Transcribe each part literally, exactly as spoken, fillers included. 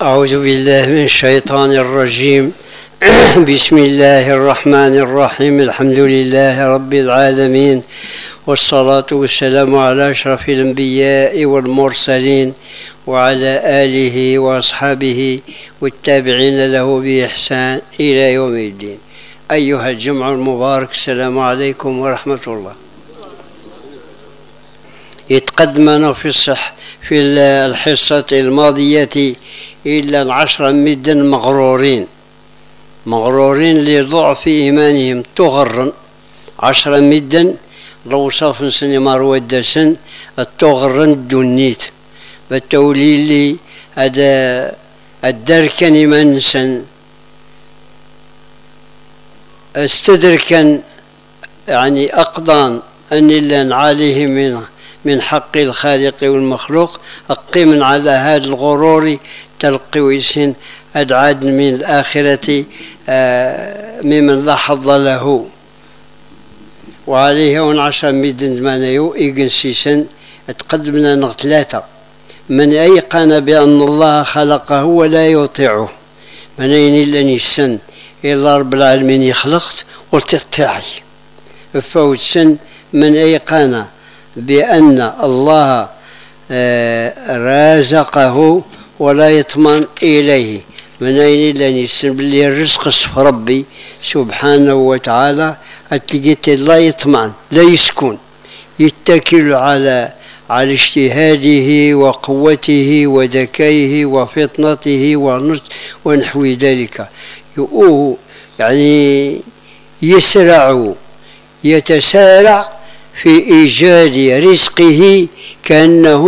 أعوذ بالله من الشيطان الرجيم. بسم الله الرحمن الرحيم. الحمد لله رب العالمين، والصلاة والسلام على أشرف الأنبياء والمرسلين وعلى آله وأصحابه والتابعين له بإحسان إلى يوم الدين. أيها الجمع المبارك، السلام عليكم ورحمة الله. يتقدمنا في الصح في الحصة الماضية إلا العشرة مدا مغرورين مغرورين لضعف إيمانهم تغرن عشرة مدا لو صاف سني مروة دسن التغرن دونيت بالتولي لي هذا الدركن من سن استدركن يعني أقضان أن لن عليه من من حق الخالق والمخلوق أقيم على هذا الغرور تلقيسين أدعاد من الآخرة ممن لا حظ له وعليه ونعشر ميدن مانيو إيجن سيسن تقدمنا نغتلاتا من أيقن بأن الله خلقه ولا يطيعه من أين إلا نسن إلا رب العالمين يخلقت وتطيعي فوت سن من أيقن بأن الله رازقه ولا يطمن إليه من أين إلا نسن باللي الرزق صف ربي سبحانه وتعالى أتلقيت لا يطمن لا يسكن يتكل على على اجتهاده وقوته وذكائه وفطنته ونحو ذلك. يؤوه يعني يسرع يتسارع في إيجاد رزقه كأنه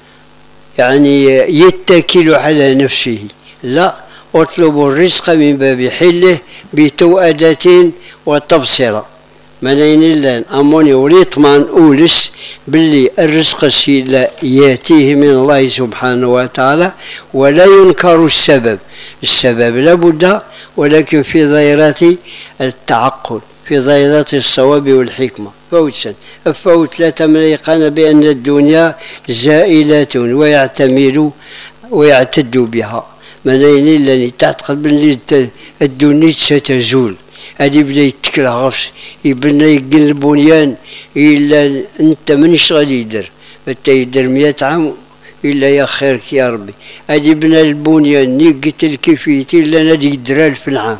يعني يتكل على نفسه. لا، اطلب الرزق من باب حله بتوأدة وتبصرة من أين إلا أموني وليطمان أولس باللي الرزق لا يأتيه من الله سبحانه وتعالى ولا ينكر السبب. السبب لابد، ولكن في دائرة التعقل، في دائرة الصواب والحكمة. فوتسن فوت لا تمليقان بأن الدنيا زائلة ويعتمد ويعتد بها من أين إلا تعتقد باللي الدنيا ستزول. هذه بدا يتكل غفص يبنى يقل البنيان إلا أنت منش غادي يدير حتى يدير مئة عام إلا يا خيرك يا ربي. هذه بنى البنيان نيقت الكيفيتي إلا نادي يدير ألف العام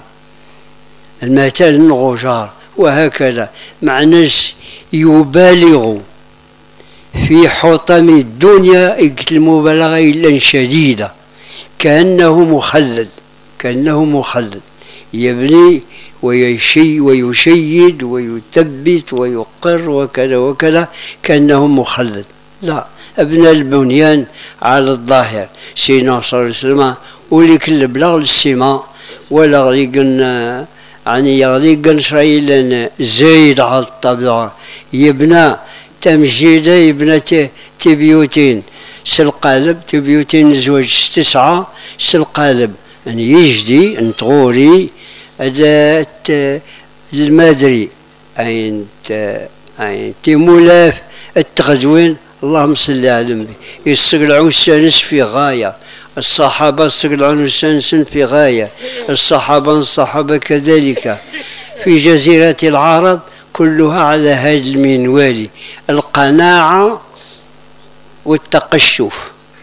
المثال النغجار. وهكذا مع ناس يبالغوا في حطم الدنيا قلت المبالغة إلا شديدة كأنه مخلد كأنه مخلد يبني ويشي ويشيد ويثبت ويقر وكذا وكذا كأنه مخلد. لا، أبنى البنيان على الظاهر. سيدنا صلى الله عليه وسلم ولي كل بلاغ للسماء ولا غيقنا يعني يغليقن شرايلا زايد على الطبيعة يبنى تمجيدة يبنى تبيوتين سلقالب تبيوتين زوج تسعة سلقالب يعني يجدي نتغوري أدات المادري أين أين تيمولاف التغزوين اللهم صل على النبي يستقلعون السانس في غاية. الصحابة استقلعون السانس في غاية. الصحابة الصحابة كذلك في جزيرة العرب كلها على هذا المنوال القناعة والتقشف.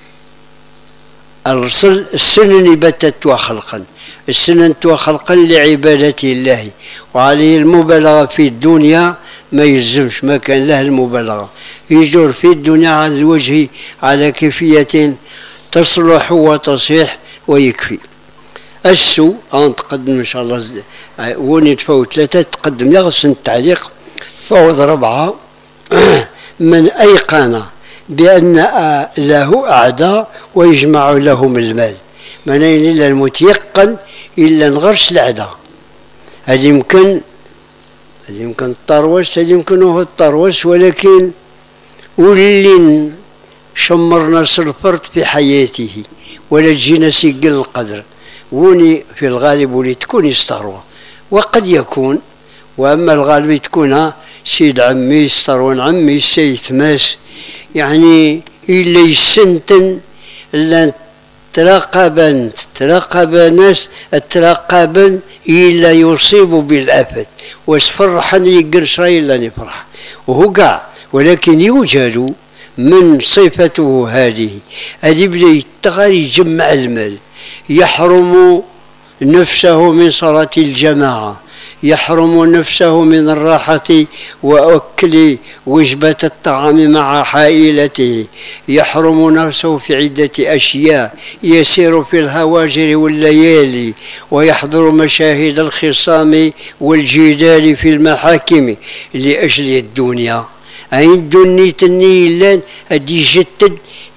الرسل السنن بتت وخلقا السنن وخلقا لعبادة الله وعليه المبالغة في الدنيا ما يلزمش ما كان له المبالغة يجر في الدنيا على الوجه على كيفية تصلح وتصيح ويكفي. السوء أن تقدم إن شاء الله وني تفوت ثلاثة تقدم يغسل التعليق. فوض ربعة من أيقن بأن له أعداء ويجمع لهم المال من أين إلا المتيقن إلا نغرس الأعداء. هذه يمكن هذه يمكن الطروس هذه يمكن هو الطروس ولكن ولين شمرنا الفرد في حياته ولا تجينا سجل القدر وني في الغالب ولي تكون يستروى وقد يكون. وأما الغالب تكون سيد عمي يستروى عمي السيد ماس يعني إلا يسنتن إلا ترقب ترقب ناس ترقبا إلا يصيب بالآفات وسفرحا يقرش إلا نفرح وهو قاع، ولكن يوجد من صفته هذه هذه بدا يتغير يجمع المال، يحرم نفسه من صلاة الجماعة، يحرم نفسه من الراحة وأكل وجبة الطعام مع حائلته، يحرم نفسه في عدة أشياء، يسير في الهواجر والليالي، ويحضر مشاهد الخصام والجدال في المحاكم لأجل الدنيا. عند النيتني لان هدي جتد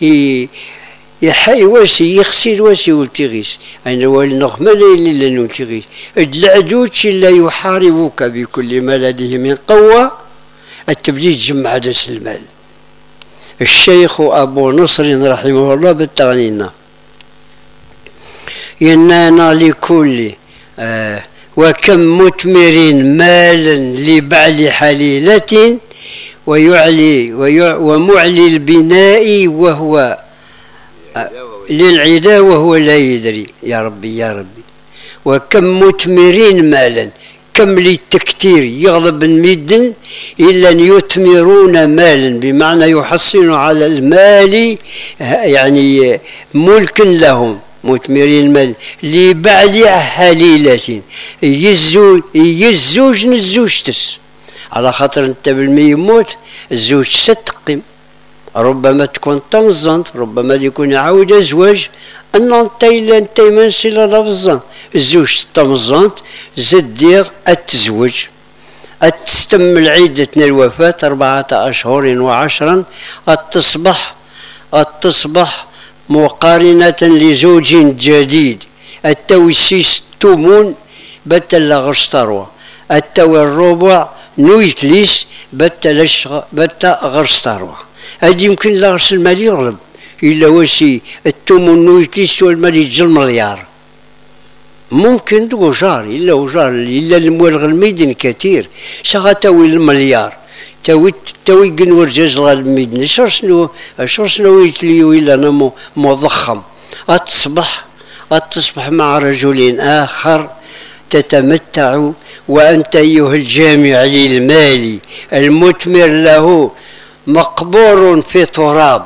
يحي واسي يغسل واسي ولتغيس انا والنغمة لا لن تغيس العدوش لا يحاربك بكل ما لديه من قوة التبديل جمع دس المال. الشيخ أبو نصر رحمه الله بالتغنينا ينانا لكل آه وكم مثمر مالا لبعل حليلة ويعلي ومعلي البناء وهو للعدا وهو لا يدري. يا ربي يا ربي، وكم مثمرين مالا، كم للتكتير يغلب المدن إلا أن يثمرون مالا بمعنى يحصلون على المال يعني ملك لهم، مثمرين مال لبعل حليلة يزوج يزوج نزوجتس على خاطر انت بالمي يموت الزوج ستقيم، ربما تكون تمزنت، ربما يكون يعاود ازواج ان انت الا انت منسله لفظا الزوج تمزنت زد دير التزوج تستمل عدة الوفاة أربعة أشهر وعشرا تصبح تصبح مقارنة لزوج جديد التوسيس تومون بتلا غرستروى التو الربع نويتليس بتلش بتا غرستروى هادي يمكن لا غرس المال يغلب إلا وسي التومون نويتليس والمال يجي المليار ممكن وجار إلا وجار إلا الموالغ الميدن كثير شغا تاوي المليار تاوي تاوي قنور جزغ الميدن شر شنو شر شنو يتليو إلا أنا مضخم أتصبح أتصبح مع رجل آخر تتمتع وأنت أيها الجامع للمال المثمر له مقبور في تراب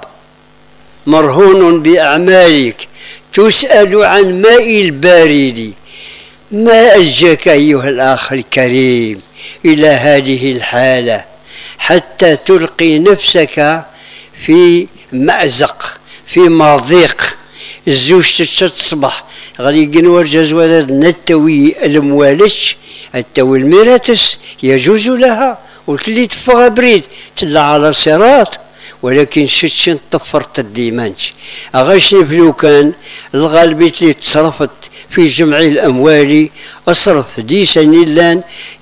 مرهون بأعمالك تسأل عن ماء البارد. ما ألجاك أيها الأخ الكريم إلى هذه الحالة حتى تلقي نفسك في مأزق في مضيق الزوج تصبح غادي ورجز ولد نتوي الموالش التوي الميراتس يجوز لها وتلي تفغى بريد تلا على صراط ولكن شتشن طفرت الديمانش أغاشني فلو كان الغالبية اللي تصرفت في جمع الأموال أصرف ديسان إلا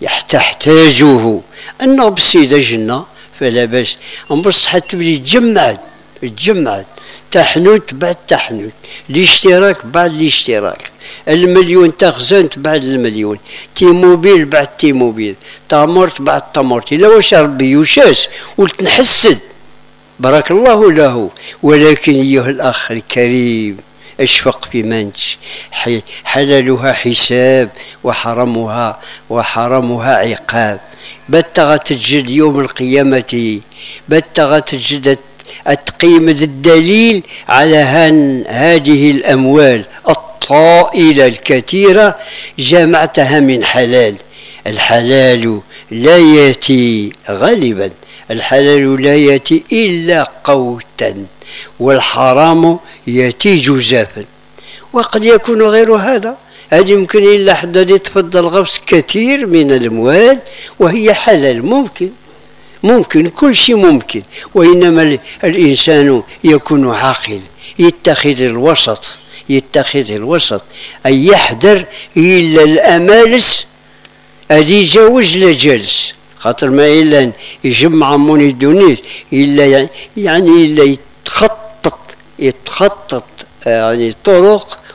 تحتاجه أنه بسيدة جنة فلا باس بصح حتى بلي تجمعت تجمعت تحنوت بعد تحنوت الاشتراك بعد الاشتراك المليون تخزنت بعد المليون تيموبيل بعد تيموبيل تامرت بعد تامرت إلا واش ربي يوشاس ولتنحسد بارك الله له. ولكن أيها الأخ الكريم اشفق في منش حلالها حساب وحرمها وحرمها عقاب بتغى تجد يوم القيامة بتغى تجد التقييم الدليل على هن هذه الأموال الطائلة الكثيرة جمعتها من حلال. الحلال لا يأتي غالبا الحلال لا يأتي إلا قوتا والحرام يأتي جزافا وقد يكون غير هذا. هذه يمكن إلا حدا يتفضل غفص كثير من الأموال وهي حلال ممكن ممكن كل شيء ممكن، وإنما الإنسان يكون عاقل يتخذ الوسط يتخذ الوسط أي يحذر إلا الأمالس أدي يجوز لا جالس خاطر ما إلا يجمع موني دونيس إلا يعني إلا يتخطط يتخطط يعني طرق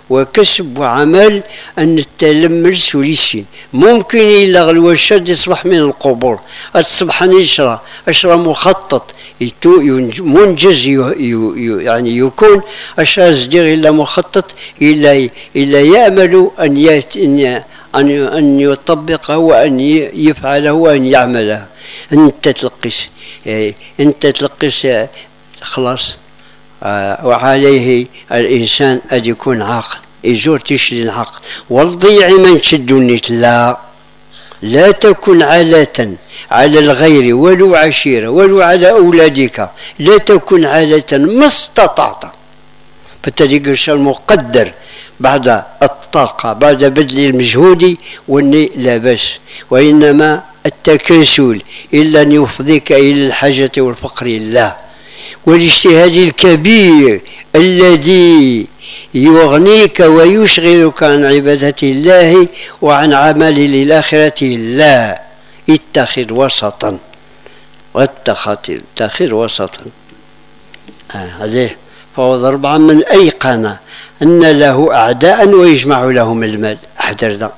وكسب وعمل أن التلمل سوليسين ممكن إلا غلوة الشد يصبح من القبور الصبح نشرة أشرة مخطط منجز يعني يكون أشرة صديق إلا مخطط إلا إلا يأمل أن أن أن يطبقه وأن يفعله وأن يعمله. أنت تلقس أنت تلقس خلاص. آه وعليه الإنسان أن يكون عاقل يزور تشري العقل والضيع من شد النت. لا لا تكن عالة على الغير ولو عشيرة ولو على أولادك، لا تكن عالة ما استطعت. بالتالي المقدر بعد الطاقة بعد بذل المجهود والني لا بأس، وإنما التكاسل إلا أن يفضيك إلى الحاجة والفقر لله، والاجتهاد الكبير الذي يغنيك ويشغلك عن عبادة الله وعن عمل للآخرة الله. اتخذ وسطا واتخذ وسطا. هذه آه فوض أربعة من أيقن أن له أعداء ويجمع لهم المال. أحذر ذا.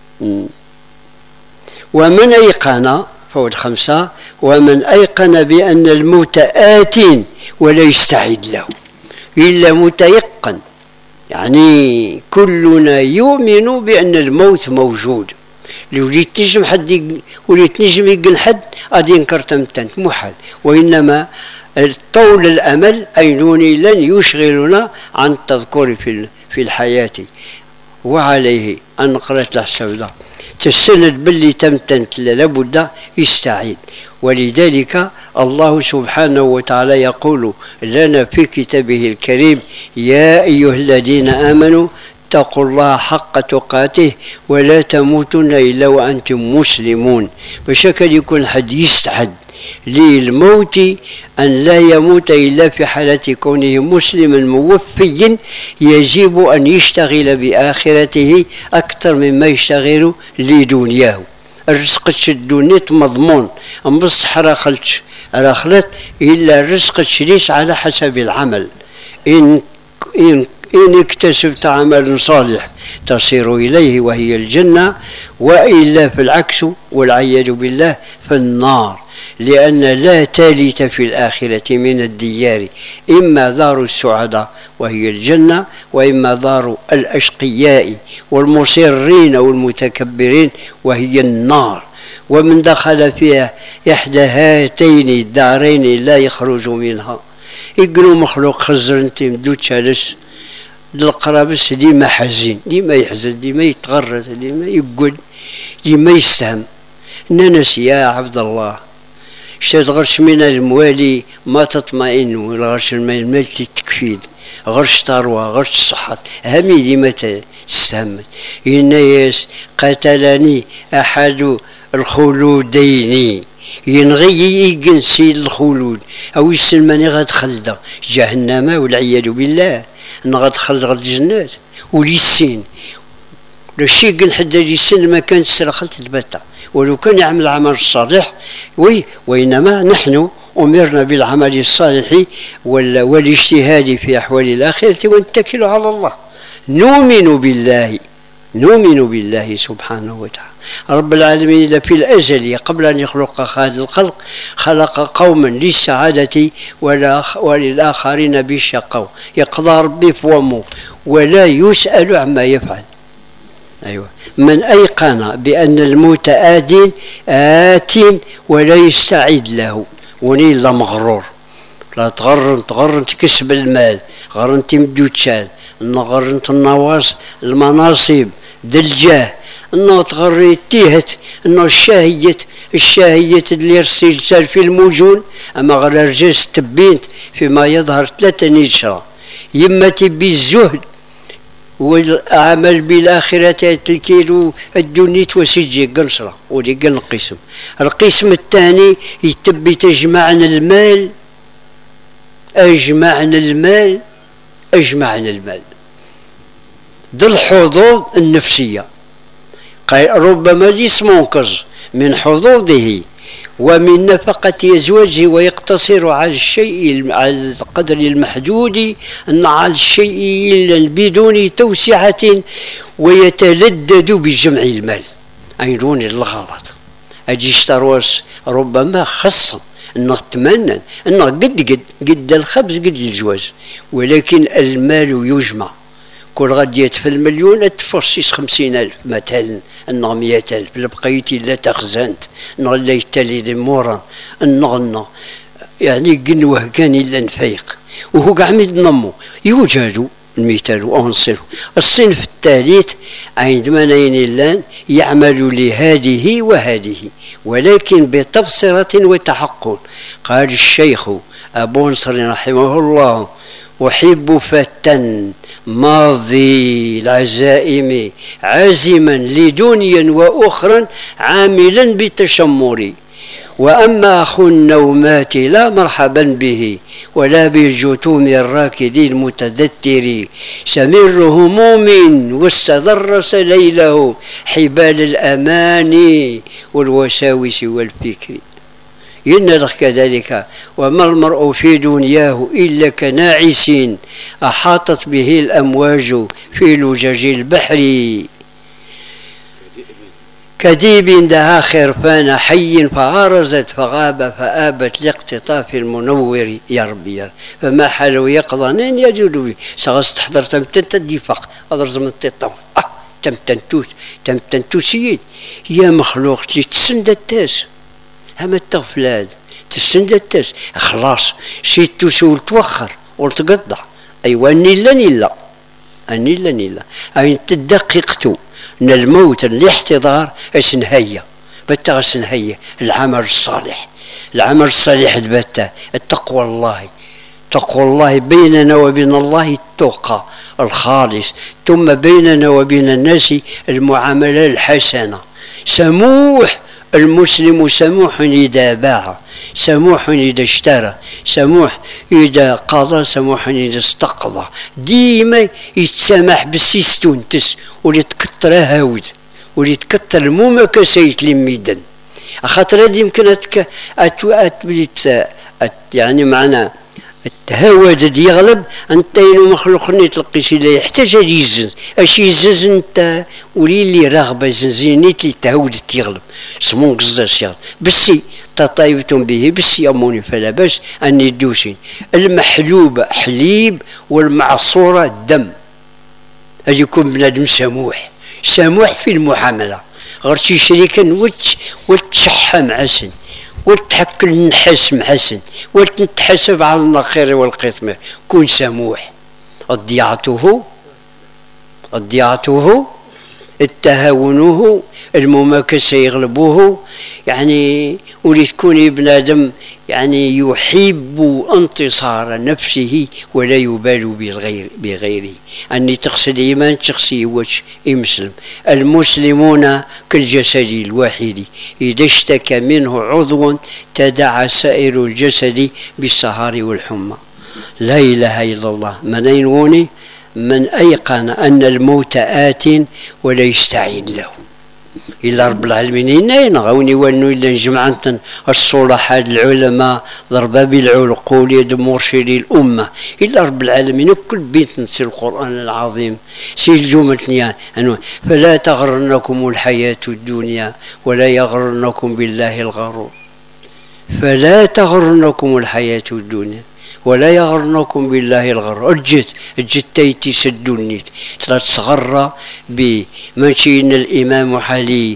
ومن أيقن فوض خمسة ومن أيقن بأن الموت آت ولا يستعد له إلا متيقن، يعني كلنا يؤمن بأن الموت موجود. لو وليت تنجم حد وليت تنجم يقن حد غادي ينكر تمتنت محال، وإنما طول الأمل أينوني لن يشغلنا عن التذكر في في الحياة. وعليه أن قرأت الحساب ذا تستند باللي تمتنت لابد يستعيد. ولذلك الله سبحانه وتعالى يقول لنا في كتابه الكريم: يا أيها الذين آمنوا اتقوا الله حق تقاته ولا تموتن إلا وأنتم مسلمون. بشكل يكون حد يستعد للموت أن لا يموت إلا في حالة كونه مسلما موفيا، يجب أن يشتغل بآخرته أكثر مما يشتغل لدنياه. الرزق تشدونيت مضمون، أما الصحة راخلتش راخلت إلا الرزق تشريس على حسب العمل. إن إن إن اكتسبت عمل صالح تصير إليه وهي الجنة، وإلا في العكس والعياذ بالله في النار، لأن لا ثالث في الآخرة من الديار، إما دار السعداء وهي الجنة، وإما دار الأشقياء والمصرين والمتكبرين وهي النار. ومن دخل فيها إحدى هاتين الدارين لا يخرج منها. يقولوا مخلوق خزر انت مدود شالس للقرابس ديما حزين، ديما يحزن، ديما يتغرد، ديما يقعد، ديما يستهم. ننس يا عبد الله شاد غرش من الموالي ما تطمئن، ولا غرش من المال تكفيد، غرش ثروة غرش صحة همي ديما تستهم. الناس قتلني أحد الخلودين ينغي يقن سيد الخلود أو يسلمني غادخل جهنم والعياذ بالله، أنا غادخل غد الجنات وليسين لو شي قن حدا يسن ما كان استرخلت البتة، ولو كان يعمل عمل صالح وي وإنما نحن أمرنا بالعمل الصالح والاجتهاد في أحوال الآخرة ونتكل على الله. نؤمن بالله نؤمن بالله سبحانه وتعالى رب العالمين في الأزل قبل أن يخلق هذا الخلق خلق قوما للسعادة وللآخرين بالشقاوة. يقضى ربي فومه ولا يسأل عما يفعل. أيوة. من أيقن بأن الموت آت آت ولا يستعد له وني لا مغرور، لا تغرن تغرن تكسب المال، غرن تمدو تشال، غرن النواص المناصب دلجاه، انه تغري تيهت انه الشاهية الشاهية اللي رسل في الموجون، اما غير رجاس تبينت فيما يظهر ثلاثة نشرة، يما تبي الزهد والعمل بالآخرة الكيلو الدنيت وسجي قنصرة ودي قن قسم. القسم الثاني يتبي تجمعنا المال أجمعنا المال أجمعنا المال ذو الحظوظ النفسية. ربما جسم منقذ من حظوظه ومن نفقة أزواجه، ويقتصر على الشيء على القدر المحدود، أن على الشيء بدون توسعة، ويتلذذ بجمع المال أيضون الغلط. أجي اشتروس ربما خصا أنه تمنى أنه قد قد قد الخبز قد الجواز، ولكن المال يجمع. كل غد في المليون تفرسيس خمسين ألف مثلا، أنه مئة ألف لبقيتي لا تخزنت أنه لا يتالي لمورا أنه يعني قنوه كان إلا نفيق، وهو قاع نمو يوجد المثال وأنصره. الصنف الثالث عندما نينلان يعمل لهذه وهذه، ولكن بتبصرة وتحقق. قال الشيخ أبو نصر رحمه الله: أحب فتى ماضي العزائم عازما لدنيا وأخرى عاملا بتشمر، وأما أخو النومات لا مرحبا به، ولا بالجتوم الراكد المتدثر، سمر هموم واستدرس ليله حبال الأماني والوساوس والفكر. إن لك كذلك: وما المرء في دنياه إلا كناعس أحاطت به الأمواج في لجج البحر، كديب دها خرفان حي فعارزت فغاب فآبت لاقتطاف المنور يا ربي. فما حلو يقظنين يجود به سغست حضر تمتن تدفق أضرز من التطاو آه تمتن توت تمتن توسيد يا مخلوق تسند التاس هما التغفلاد تسند التاس خلاص شيت تسول توخر ولتقطع. أيوة نيلا نيلا نيلا نيلا أين تدققتو ان الموت الاحتضار اش نهيا بتا غاس نهيا العمل الصالح. العمل الصالح بتا التقوى الله، تقوى الله بيننا وبين الله التقى الخالص، ثم بيننا وبين الناس المعامله الحسنه. سموح المسلم سموح إذا باع، سموح إذا اشترى، سموح إذا قضى، سموح إذا استقضى. ديما يتسامح بالسيستونتس وليتكتر هاود وليتكتر الموما كسيت لميدن. خاطر هذه يمكن أتك أت يعني معنا التهاود يغلب انت مخلوقني تلقي شي لا يحتاج يزز اش يزز انت ولي اللي راغبه زنزينيت اللي تهود يغلب سمون قزاش يغلب بسي تطايبتم به بسي اموني فلا باس اني دوسين المحلوب حليب والمعصوره دم. اجي يكون بنادم سموح سموح في المعامله غير شي شريكا وتشحم عسن وتحكل النحاس محسن وتتحسب على النخير والقطمير. كون سموح. ضيعته ضيعته التهاونه المماكسه يغلبوه يعني ولي تكون بنادم يعني يحب انتصار نفسه ولا يبال بالغير بغيره. أني تقصد إيمان شخصي واش يمسلم. المسلمون كالجسد الواحد إذا اشتكى منه عضو تداعى سائر الجسد بالسهر والحمى. لا إله إلا الله. من ينوني من أيقن أن الموت آت ولا يستعد له. إلا رب العالمين إنا غوني ونو إلا نجمع الصلحاء العلماء ضرباب العقول يد مرشدي الأمة. إلا رب العالمين كل بيت نسي القرآن العظيم سي الجملة أنه فلا تغرنكم الحياة الدنيا ولا يغرنكم بالله الغرور. فلا تغرنكم الحياة الدنيا ولا يغرنكم بالله الغرور. اجت اجت تيتي سدونيت لا تصغر بمنشئنا الامام علي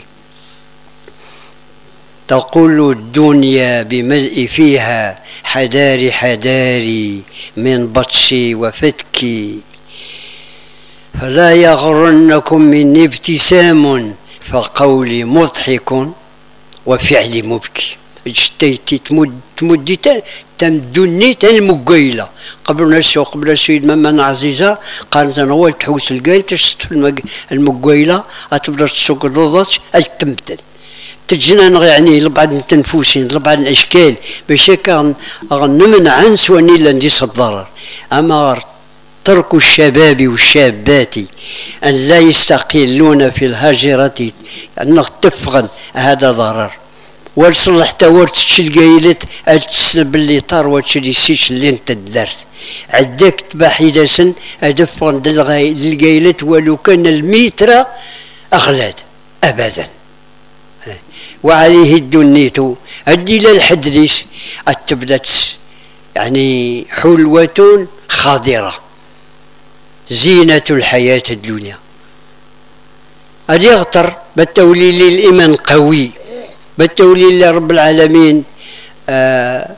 تقول الدنيا بملء فيها حداري حداري من بطشي وفتكي. فلا يغرنكم مني ابتسام فقولي مضحك وفعلي مبكي. اجتيتي تمد تمدي تمدني المقيله قبل السوق قبل السيد ماما عزيزه قالت انا هو تحوس القايل تشت في المقيله تبدا تسوق الرضات تمثل تجينا يعني لبعض التنفوسين لبعض الاشكال باش هكا نمنع سواني الا نديس الضرر. اما ترك الشباب والشابات ان لا يستقلون في الهجره انه تفقد هذا ضرر ورصلح تاورت القايلت تسلب اللي طار وتشري سيش اللي انت درت عداك تباحي سن ادفن للقايلت ولو كان الميترا اغلاد ابدا. وعليه الدنيتو ادي للحدريس التبلت يعني حلوة خاضرة زينة الحياة الدنيا. أدي يغتر بالتوليل الإيمان قوي بالتوليل لرب العالمين آه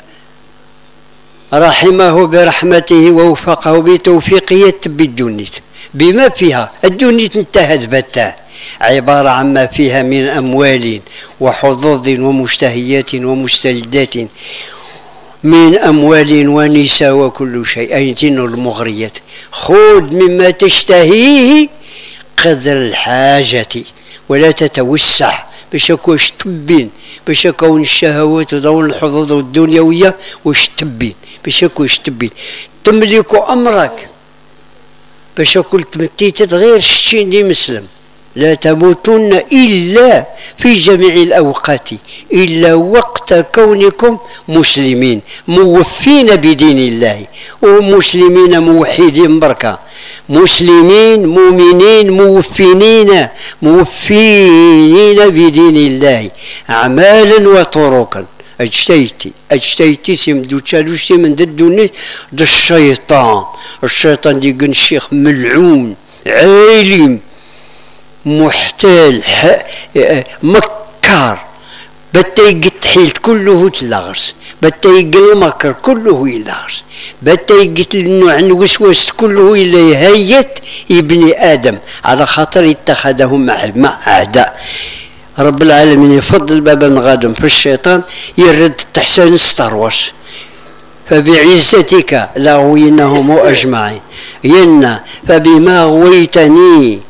رحمه برحمته ووفقه بتوفيقه بالدنيت بما فيها الدنيت انتهت بتاه عبارة عما فيها من أموال وحظوظ ومشتهيات ومستلذات من أموال ونساء وكل شيء أيتين المغريات خذ مما تشتهيه قدر الحاجة ولا تتوسع باش واش تبين باش كون الشهوات ودور الحظوظ الدنيوية واش تبين باش واش تبين تملك أمرك باش كل تمتيت غير شتين دي مسلم لا تموتن إلا في جميع الأوقات إلا وقت كونكم مسلمين موفين بدين الله ومسلمين موحدين بركة مسلمين مؤمنين موفينين موفين بدين الله أعمالا وطرقا اجتيتي اجتيتي سيمدو تشالوشتي من الدنيا دا الشيطان الشيطان دي قن الشيخ ملعون عالم محتال مكار بتيجي تحيل كله تلغرس بتيجي المكر كله يلغرس بتيجي النوع الوسوس كله اللي هيت ابن ادم على خاطر اتخذهم مع اعداء رب العالمين يفضل بابا غادم في الشيطان يرد تحسن ستروس فبعزتك لاغوينهم اجمعين ينا فبما غويتني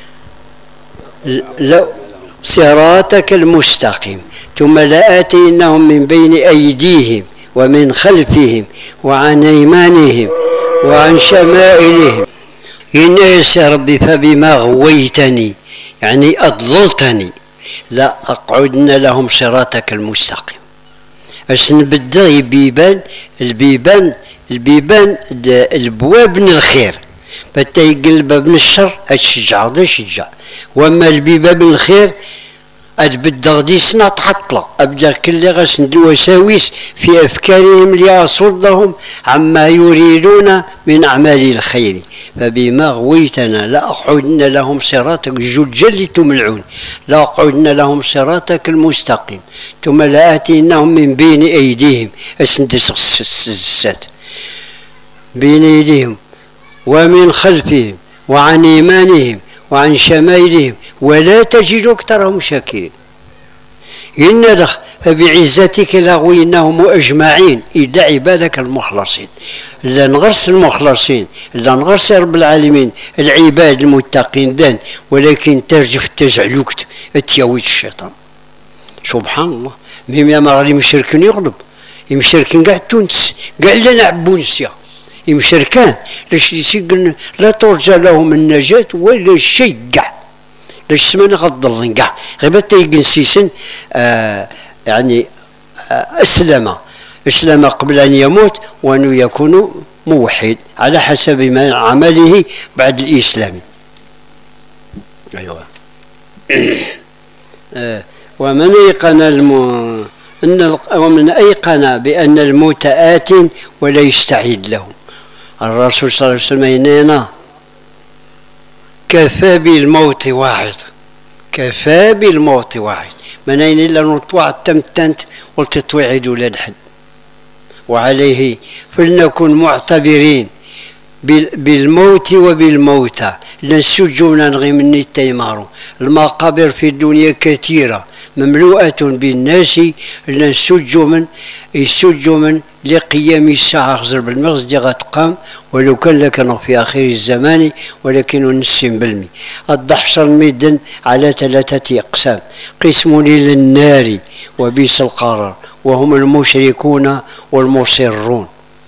لو صراطك المستقيم ثم لآتينهم من بين أيديهم ومن خلفهم وعن أيمانهم وعن شمائلهم يناس يا ربي فبما غويتني يعني أضللتني لا أقعدن لهم صراطك المستقيم أش نبدا يبيبان البيبان البيبان البواب من الخير بتا يقلب من الشر اتشجع غادي يشجع واما البيبان من الخير اتبدا غادي يصنع تعطله ابدا كل غاسند الوساوس في افكارهم ليصدهم عما يريدون من اعمال الخير فبما غويتنا لاقعدن لهم صراطك جل جل تملعون لاقعدن لهم صراطك المستقيم ثم لاتينهم من بين ايديهم اسند السات بين ايديهم ومن خلفهم وعن ايمانهم وعن شمائلهم ولا تجد اكثرهم شاكرين إن فبعزتك لغويناهم اجمعين الا عبادك المخلصين لا نغرس المخلصين لا نغرس رب العالمين العباد المتقين دان ولكن ترجف تزعلوكت اتياويت الشيطان سبحان الله ميم يا مغرب مشركين يغلب يمشركين كاع تونس كاع لنا عبونسيا يمشركان لاش يسيقن لا ترجى لهم النجاة ولا شيء كاع لاش سمعنا غضلن كاع غير تيقن سيسن آه يعني آه اسلم اسلم قبل ان يموت وانه يكون موحد على حسب ما عمله بعد الاسلام. ايوه آه ومن ايقن الم ان ومن ايقن بان الموت آت ولا يستعيد له الرسول صلى الله عليه وسلم ينينا كفى بالموت واحد كفى بالموت واحد من أين إلا نطوع التمتنت والتطويعد ولاد حد وعليه فلنكن معتبرين بالموت وبالموتى لنسجونا نغي من التيمارو المقابر في الدنيا كثيرة مملوءة بالناس لنسجوا من يسجوا من لقيام الساعة خزر بالمغز دي غتقام ولو كان لكن في آخر الزمان ولكن نسم بالمي الضحشر الميدن على ثلاثة أقسام قسم للنار وبئس القرار وهم المشركون والمصرون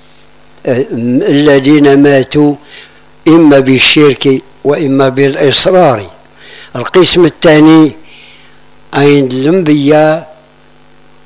الذين ماتوا إما بالشرك وإما بالإصرار. القسم الثاني أين الأنبياء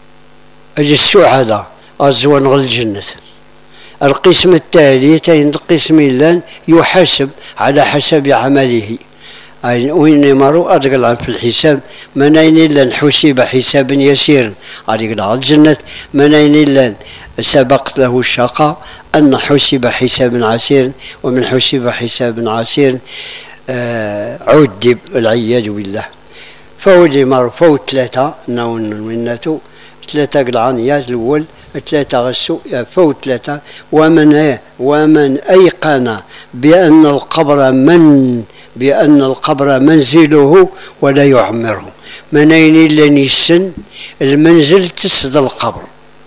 أجي السعداء أزوان غل الجنة. القسم التالي تين قسم لان يحاسب على حسب عمله، وين مرو أدقل في الحساب منين لان حسب حسابا يسيرا أدقل على الجنة، منين لان سبقت له الشقاء أن حسب حسابا عسيرا، ومن حسب حسابا عسيرا آه عذب والعياذ بالله. فوجي مرو فوت ثلاثة نون ويناتو ثلاثة قلعانيات الأول ثلاثة غسو فوت ثلاثة. ومن ومن أيقن بأن القبر من بأن القبر منزله ولا يعمره، منين إلا نيسن المنزل تسد القبر،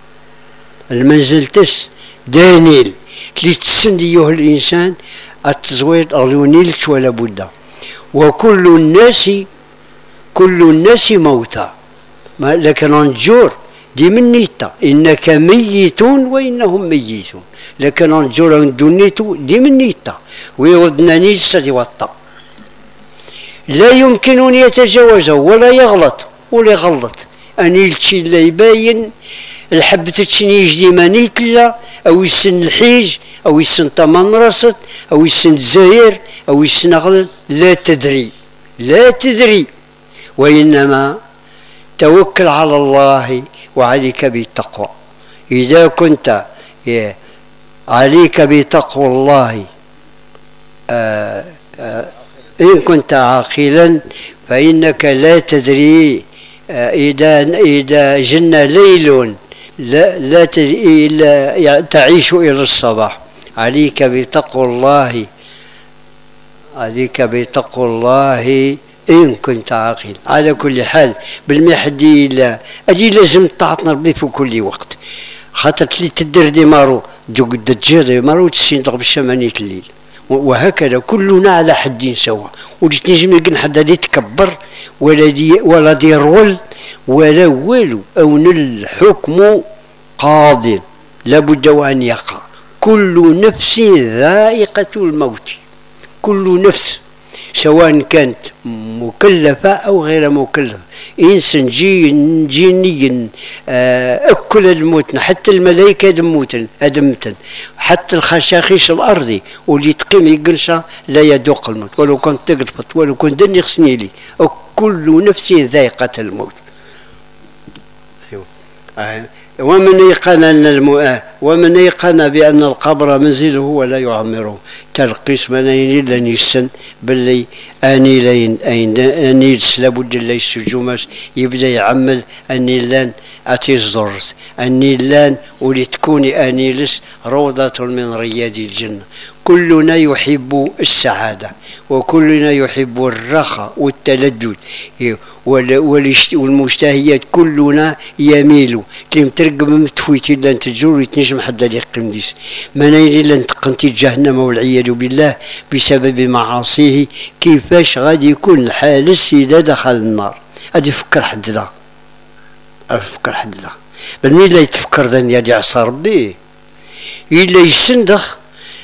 المنزل تس دانيل اللي تسن أيها الإنسان التزويد أغلونيلت ولا بد. وكل الناس كل الناس موتى، لكن نجور دي من نيتا إنك ميتون وإنهم ميتون، لكن نجور دونيتو دي من نيتا ويودنا نيسا دي وطا. لا يمكن أن يتجاوزه ولا يغلط ولا يغلط. أني الشي اللي يباين الحبة تشني يجدي مانيتلا أو يسن الحيج أو يسن تمن رصد أو يسن الزاير أو يسن أغلل، لا تدري لا تدري. وإنما توكل على الله وعليك بالتقوى. إذا كنت عليك بتقوى الله آآ آآ إن كنت عاقلا فإنك لا تدري إذا إذا جن ليل لا لا تدري لا تعيش إلى الصباح. عليك بتقوى الله عليك بتقوى الله إن كنت عاقل. على كل حال بالمحدي لا أجي لازم تعطنا ربي في كل وقت، خاطر اللي تدير دي مارو جوج دجير مارو تسين ضرب الشمانية الليل، وهكذا كلنا على حد سواء. ولي تنجم يقن حدا اللي يتكبر ولا دي ولا دي رول ولا والو، أو الحكم قاض لابد وأن يقع. كل نفس ذائقة الموت، كل نفس سواء كانت مكلفة أو غير مكلفة، إنسان جين جيني أكل الموتن، حتى الملائكة دموتن أدمتن، حتى الخشاخيش الأرضي واللي تقيم يقنشا لا يذوق الموت ولو كنت تقرفت ولو كنت دني خصني لي. كل نفس ذائقة الموت. أيوه. ومن يقن أن الم... ومن يقن بأن القبر منزله ولا يعمره، تلقيس منين لن يسن باللي اني لين اين اني لابد لا يسجوماش يبدا يعمل اني لان اتيزرت اني لان ولي تكوني اني لس روضة من رياض الجنة. كلنا يحب السعادة وكلنا يحب الرخاء والتلذذ والمشتهيات، كلنا يميل كلم ترقم متفويتي لان تجور يتنجم حدا اللي يقيم ديس منين لان تقنتي جهنم والعياذ بالله بسبب معاصيه. كيفاش غادي يكون الحالس إذا دخل النار؟ غادي يفكر حد ذا يفكر حد ذا بل مين لا يتفكر ذا يدي عصى ربي إلا يسندخ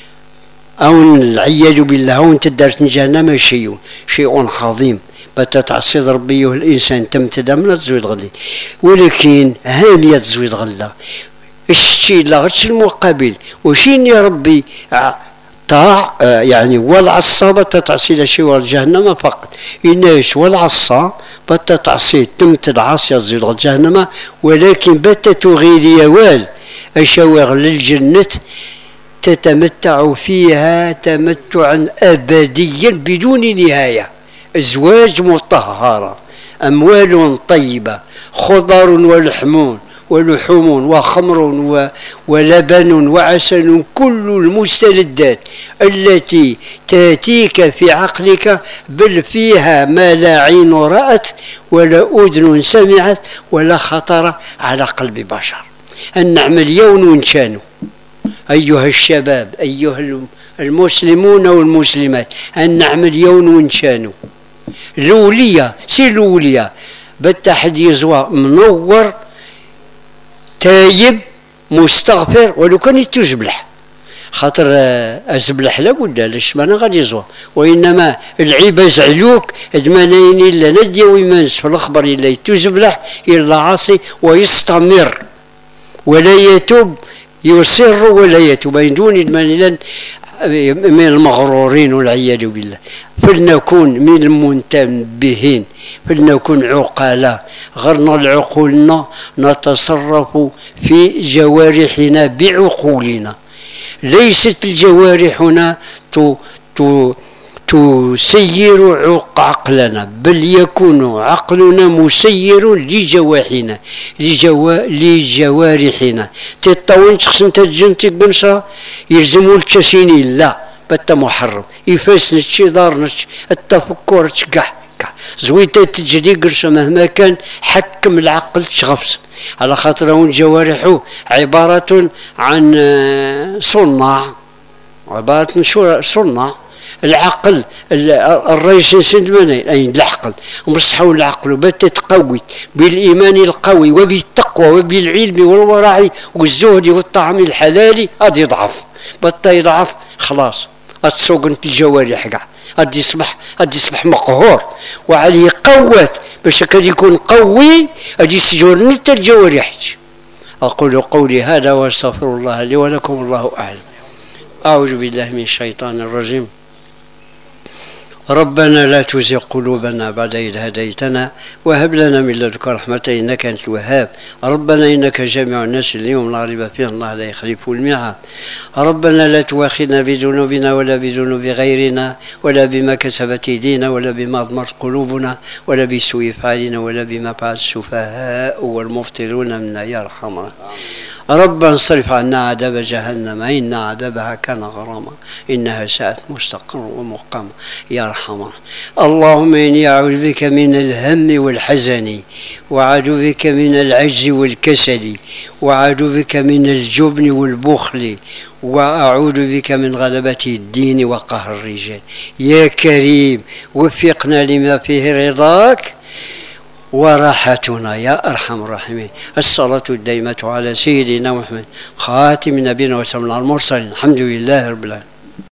أو العياذ بالله. أو أنت دارت جهنم شيء شيء عظيم بتتعصي ربي الإنسان تمتدى من الزويد غلي، ولكن هانية الزويد غلا الشيء لا غيرش المقابل وشين يا ربي طاع يعني والعصا بتتعصي لشيء والجهنم فقط. إناش والعصا بتتعصي تمتد عاصية الزويد الجهنم، ولكن بتتغيري وال أشاور للجنة تتمتع فيها تمتعا أبديا بدون نهاية. أزواج مطهرة، أموال طيبة، خضر ولحمون ولحوم وخمر ولبن وعسل، كل المستلذات التي تأتيك في عقلك، بل فيها ما لا عين رأت ولا أذن سمعت ولا خطر على قلب بشر. النعم اليوم ونشانوا أيها الشباب أيها المسلمون والمسلمات، النعم اليوم ونشانوا الأولية سي الأولية بالتحد يزوى منور تايب مستغفر ولو كان يتجبلح، خاطر أزبلح لابد لاش ما غادي يزوى، وإنما العيب زعلوك ادمانين إلا ندي ويمانس في الأخبار إلا يتجبلح إلا عاصي ويستمر ولا يتوب يصر ولا يتوب من دون من من المغرورين والعياذ بالله. فلنكون من المنتبهين، فلنكن عقلاء غرنا العقولنا نتصرف في جوارحنا بعقولنا، ليست الجوارحنا تسير عقلنا، بل يكون عقلنا مسير لجوارحنا لجوا لجوارحنا. تطاون تخصن تجنتي قنصة يلزموا التشيني لا بتا محرم يفاس نتشي دار نتشي التفكر تشكح زويته تجري قرصة مهما كان حكم العقل تشغفص، على خاطر هون جوارحه عبارة عن صنع، عبارة عن صنع. العقل الرئيس سندماني أي العقل ومصحوا العقل وبات تقوي بالإيمان القوي وبالتقوى وبالعلم والورع والزهد والطعام الحلالي غادي يضعف، بطا يضعف خلاص السوق انت الجوارح كاع غادي يصبح غادي يصبح مقهور، وعليه قوات باش كان يكون قوي غادي يسجون نتا الجوارح. أقول قولي هذا واستغفر الله لي ولكم، الله أعلم. أعوذ بالله من الشيطان الرجيم. ربنا لا تزغ قلوبنا بعد إذ هديتنا وهب لنا من لدنك رحمة إنك أنت الوهاب. ربنا إنك جامع الناس اليوم لا ريب فيه الله لا يخلف الميعاد. ربنا لا تؤاخذنا بذنوبنا ولا بذنوب غيرنا ولا بما كسبت أيدينا ولا بما أضمرت قلوبنا ولا بسوء أفعالنا ولا بما فعل السفهاء والمفترون منا يا أرحم الراحمين. ربنا اصرف عنا عذاب جهنم إن عذابها كان غراما إنها ساءت مستقرا ومقاما يا أرحم. اللهم إني أعوذ بك من الهم والحزن وأعوذ بك من العجز والكسل وأعوذ بك من الجبن والبخل وأعوذ بك من غلبة الدين وقهر الرجال. يا كريم وفقنا لما فيه رضاك وراحتنا يا أرحم الراحمين. الصلاة الدائمة على سيدنا محمد خاتم نبينا وسلم المرسلين. الحمد لله رب العالمين.